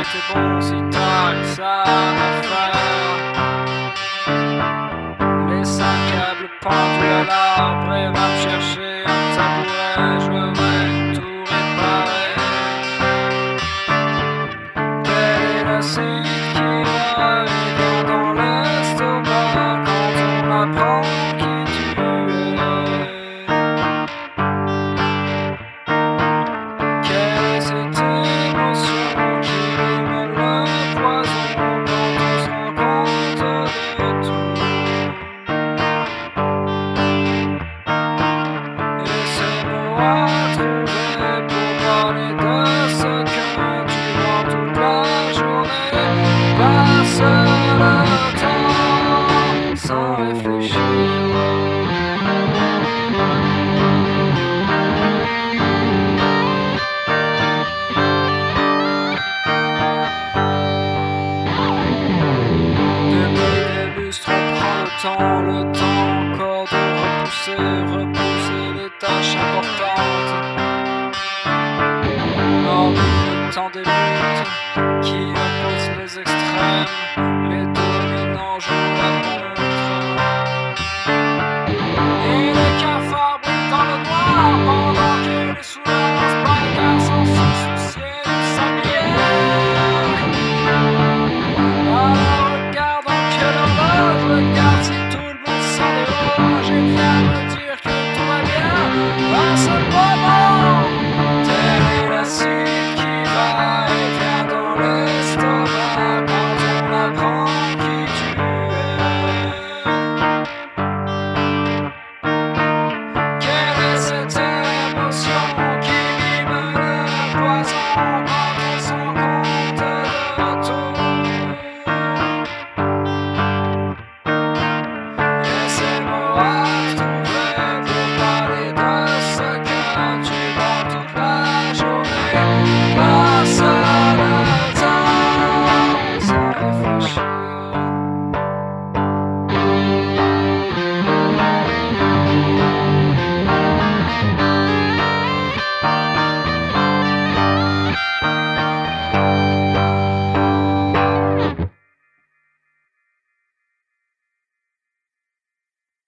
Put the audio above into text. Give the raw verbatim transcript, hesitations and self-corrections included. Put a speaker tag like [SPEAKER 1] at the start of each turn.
[SPEAKER 1] t'es bon si t'as que ça à faire. Laisse un câble pendu à l'arbre et va me chercher un tabouret, je vais tout réparer. Quelle est l'acide qui revient dans l'estomac quand on apprend qui tu es? Quelle est cette émotion qui met le poison quand on se rend compte de tout? Et ces mots à trouver pour parler de ce que tu vois toute la journée. Passe le temps sans réfléchir. Le temps, le temps encore de repousser, repousser les tâches importantes. Hormis le temps des luttes qui opposent les extrêmes, les